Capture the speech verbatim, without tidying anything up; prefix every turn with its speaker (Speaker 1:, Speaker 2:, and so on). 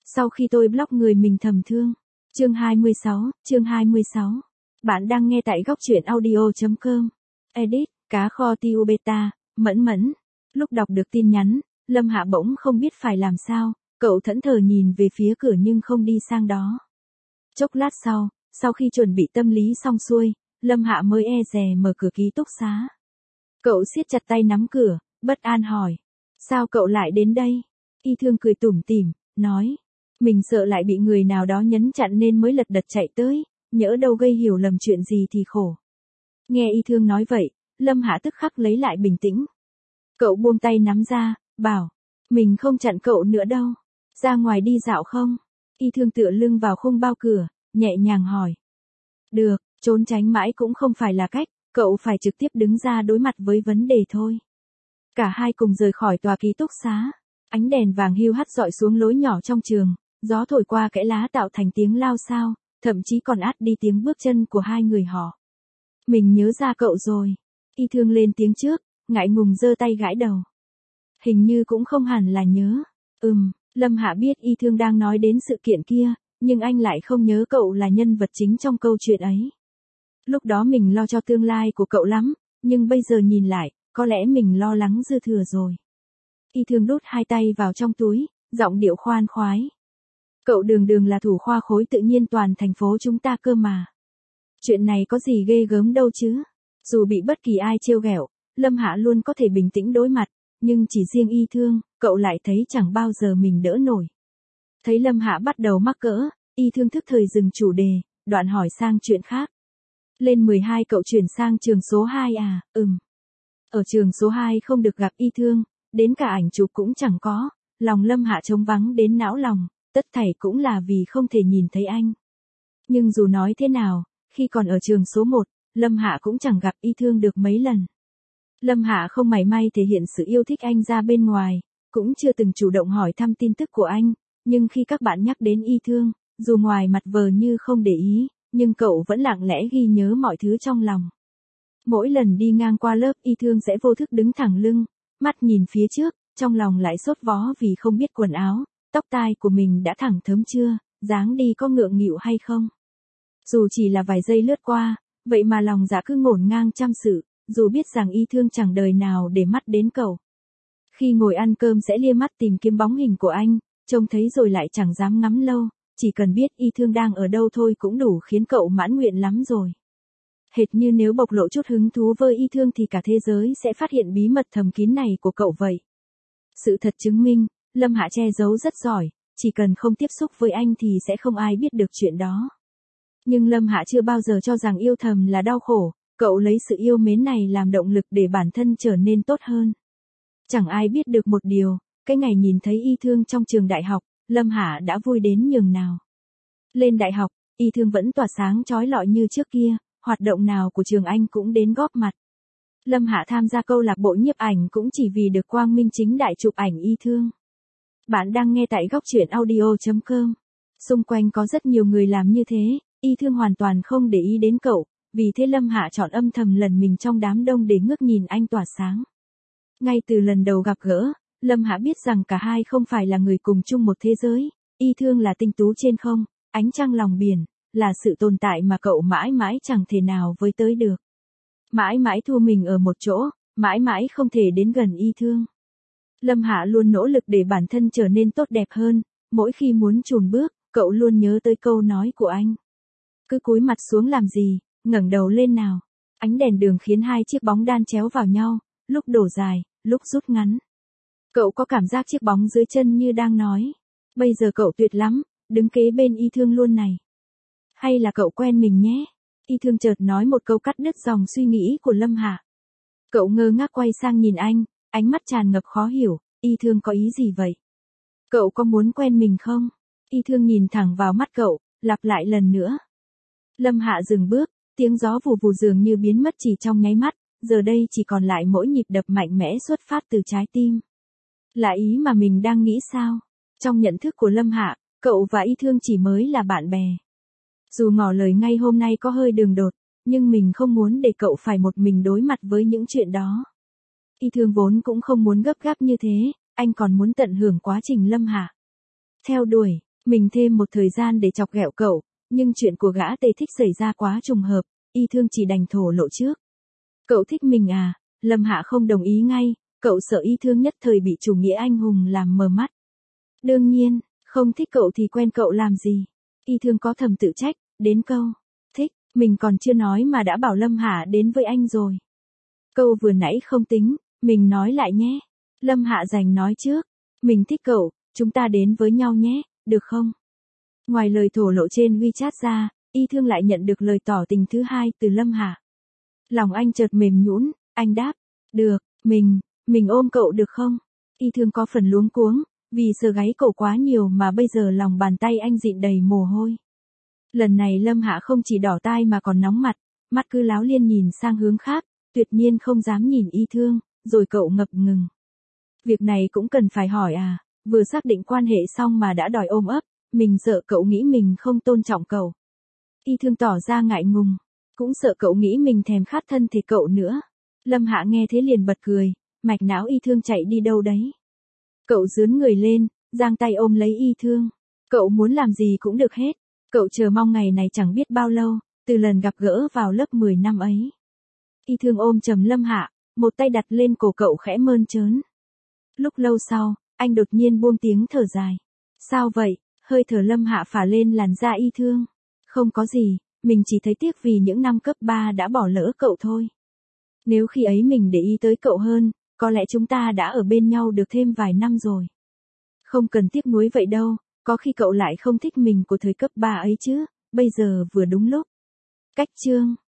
Speaker 1: Sau khi tôi block người mình thầm thương. Chương hai mươi sáu, chương hai mươi sáu. Bạn đang nghe tại góc truyện audio.com. Edit, cá kho tiu beta, mẫn mẫn. Lúc đọc được tin nhắn, Lâm Hạ bỗng không biết phải làm sao, cậu thẫn thờ nhìn về phía cửa nhưng không đi sang đó. Chốc lát sau, sau khi chuẩn bị tâm lý xong xuôi, Lâm Hạ mới e dè mở cửa ký túc xá. Cậu siết chặt tay nắm cửa, bất an hỏi. Sao cậu lại đến đây? Y Thương cười tủm tỉm, nói. Mình sợ lại bị người nào đó nhấn chặn nên mới lật đật chạy tới, nhỡ đâu gây hiểu lầm chuyện gì thì khổ. Nghe Y Thương nói vậy, Lâm Hạ tức khắc lấy lại bình tĩnh. Cậu buông tay nắm ra, bảo. Mình không chặn cậu nữa đâu. Ra ngoài đi dạo không? Y Thương tựa lưng vào khung bao cửa, nhẹ nhàng hỏi. Được, trốn tránh mãi cũng không phải là cách, cậu phải trực tiếp đứng ra đối mặt với vấn đề thôi. Cả hai cùng rời khỏi tòa ký túc xá. Ánh đèn vàng hiu hắt dọi xuống lối nhỏ trong trường, gió thổi qua kẽ lá tạo thành tiếng lao xao, thậm chí còn át đi tiếng bước chân của hai người họ. Mình nhớ ra cậu rồi. Y Thương lên tiếng trước, ngại ngùng giơ tay gãi đầu. Hình như cũng không hẳn là nhớ. Ừm, Lâm Hạ biết Y Thương đang nói đến sự kiện kia, nhưng anh lại không nhớ cậu là nhân vật chính trong câu chuyện ấy. Lúc đó mình lo cho tương lai của cậu lắm, nhưng bây giờ nhìn lại, có lẽ mình lo lắng dư thừa rồi. Y Thương đút hai tay vào trong túi, giọng điệu khoan khoái. Cậu đường đường là thủ khoa khối tự nhiên toàn thành phố chúng ta cơ mà. Chuyện này có gì ghê gớm đâu chứ. Dù bị bất kỳ ai trêu ghẹo, Lâm Hạ luôn có thể bình tĩnh đối mặt, nhưng chỉ riêng Y Thương, cậu lại thấy chẳng bao giờ mình đỡ nổi. Thấy Lâm Hạ bắt đầu mắc cỡ, Y Thương thức thời dừng chủ đề, đoạn hỏi sang chuyện khác. Lên mười hai cậu chuyển sang trường số hai à? Ừm. Ở trường số hai không được gặp Y Thương, đến cả ảnh chụp cũng chẳng có, lòng Lâm Hạ trống vắng đến não lòng, tất thảy cũng là vì không thể nhìn thấy anh. Nhưng dù nói thế nào, khi còn ở trường số một, Lâm Hạ cũng chẳng gặp Y Thương được mấy lần. Lâm Hạ không mảy may thể hiện sự yêu thích anh ra bên ngoài, cũng chưa từng chủ động hỏi thăm tin tức của anh, nhưng khi các bạn nhắc đến Y Thương, dù ngoài mặt vờ như không để ý, nhưng cậu vẫn lặng lẽ ghi nhớ mọi thứ trong lòng. Mỗi lần đi ngang qua lớp Y Thương sẽ vô thức đứng thẳng lưng, mắt nhìn phía trước, trong lòng lại sốt vó vì không biết quần áo, tóc tai của mình đã thẳng thớm chưa, dáng đi có ngượng nghịu hay không. Dù chỉ là vài giây lướt qua, vậy mà lòng dạ cứ ngổn ngang trăm sự, dù biết rằng Y Thương chẳng đời nào để mắt đến cậu. Khi ngồi ăn cơm sẽ lia mắt tìm kiếm bóng hình của anh, trông thấy rồi lại chẳng dám ngắm lâu, chỉ cần biết Y Thương đang ở đâu thôi cũng đủ khiến cậu mãn nguyện lắm rồi. Hệt như nếu bộc lộ chút hứng thú với Y Thương thì cả thế giới sẽ phát hiện bí mật thầm kín này của cậu vậy. Sự thật chứng minh, Lâm Hạ che giấu rất giỏi, chỉ cần không tiếp xúc với anh thì sẽ không ai biết được chuyện đó. Nhưng Lâm Hạ chưa bao giờ cho rằng yêu thầm là đau khổ, cậu lấy sự yêu mến này làm động lực để bản thân trở nên tốt hơn. Chẳng ai biết được một điều, cái ngày nhìn thấy Y Thương trong trường đại học, Lâm Hạ đã vui đến nhường nào. Lên đại học, Y Thương vẫn tỏa sáng chói lọi như trước kia, hoạt động nào của trường anh cũng đến góp mặt. Lâm Hạ tham gia câu lạc bộ nhiếp ảnh cũng chỉ vì được quang minh chính đại chụp ảnh Y Thương. Bạn đang nghe tại góc truyện audio.com. Xung quanh có rất nhiều người làm như thế, Y Thương hoàn toàn không để ý đến cậu, vì thế Lâm Hạ chọn âm thầm lần mình trong đám đông để ngước nhìn anh tỏa sáng. Ngay từ lần đầu gặp gỡ, Lâm Hạ biết rằng cả hai không phải là người cùng chung một thế giới, Y Thương là tinh tú trên không, ánh trăng lòng biển, là sự tồn tại mà cậu mãi mãi chẳng thể nào với tới được. Mãi mãi thu mình ở một chỗ, mãi mãi không thể đến gần Y Thương. Lâm Hạ luôn nỗ lực để bản thân trở nên tốt đẹp hơn, mỗi khi muốn chùn bước, cậu luôn nhớ tới câu nói của anh. Cứ cúi mặt xuống làm gì, ngẩng đầu lên nào. Ánh đèn đường khiến hai chiếc bóng đan chéo vào nhau, lúc đổ dài, lúc rút ngắn. Cậu có cảm giác chiếc bóng dưới chân như đang nói. Bây giờ cậu tuyệt lắm, đứng kế bên Y Thương luôn này. Hay là cậu quen mình nhé? Y Thương chợt nói một câu cắt đứt dòng suy nghĩ của Lâm Hạ. Cậu ngơ ngác quay sang nhìn anh, ánh mắt tràn ngập khó hiểu, Y Thương có ý gì vậy? Cậu có muốn quen mình không? Y Thương nhìn thẳng vào mắt cậu, lặp lại lần nữa. Lâm Hạ dừng bước, tiếng gió vù vù dường như biến mất chỉ trong nháy mắt, giờ đây chỉ còn lại mỗi nhịp đập mạnh mẽ xuất phát từ trái tim. Là ý mà mình đang nghĩ sao? Trong nhận thức của Lâm Hạ, cậu và Y Thương chỉ mới là bạn bè. Dù ngỏ lời ngay hôm nay có hơi đường đột, nhưng mình không muốn để cậu phải một mình đối mặt với những chuyện đó. Y Thương vốn cũng không muốn gấp gáp như thế, anh còn muốn tận hưởng quá trình Lâm Hạ theo đuổi. Mình thêm một thời gian để chọc ghẹo cậu, nhưng chuyện của gã Tề Thích xảy ra quá trùng hợp, Y Thương chỉ đành thổ lộ trước. Cậu thích mình à? Lâm Hạ không đồng ý ngay, cậu sợ Y Thương nhất thời bị chủ nghĩa anh hùng làm mờ mắt. Đương nhiên, không thích cậu thì quen cậu làm gì? Y Thương có thầm tự trách, đến câu thích, mình còn chưa nói mà đã bảo Lâm Hạ đến với anh rồi. Câu vừa nãy không tính, mình nói lại nhé. Lâm Hạ giành nói trước, mình thích cậu, chúng ta đến với nhau nhé, được không? Ngoài lời thổ lộ trên WeChat ra, Y Thương lại nhận được lời tỏ tình thứ hai từ Lâm Hạ. Lòng anh chợt mềm nhũn, anh đáp, được, mình, mình ôm cậu được không? Y Thương có phần luống cuống, vì sờ gáy cậu quá nhiều mà bây giờ lòng bàn tay anh dịn đầy mồ hôi. Lần này Lâm Hạ không chỉ đỏ tai mà còn nóng mặt, mắt cứ láo liên nhìn sang hướng khác, tuyệt nhiên không dám nhìn Y Thương, rồi cậu ngập ngừng. Việc này cũng cần phải hỏi à, vừa xác định quan hệ xong mà đã đòi ôm ấp, mình sợ cậu nghĩ mình không tôn trọng cậu. Y Thương tỏ ra ngại ngùng, cũng sợ cậu nghĩ mình thèm khát thân thể cậu nữa. Lâm Hạ nghe thế liền bật cười, mạch não Y Thương chạy đi đâu đấy. Cậu dướn người lên, giang tay ôm lấy Y Thương. Cậu muốn làm gì cũng được hết. Cậu chờ mong ngày này chẳng biết bao lâu, từ lần gặp gỡ vào lớp mười năm ấy. Y Thương ôm chầm Lâm Hạ, một tay đặt lên cổ cậu khẽ mơn trớn. Lúc lâu sau, anh đột nhiên buông tiếng thở dài. Sao vậy? Hơi thở Lâm Hạ phả lên làn da Y Thương. Không có gì, mình chỉ thấy tiếc vì những năm cấp ba đã bỏ lỡ cậu thôi. Nếu khi ấy mình để ý tới cậu hơn, có lẽ chúng ta đã ở bên nhau được thêm vài năm rồi. Không cần tiếc nuối vậy đâu, có khi cậu lại không thích mình của thời cấp ba ấy chứ, bây giờ vừa đúng lúc. Cách chương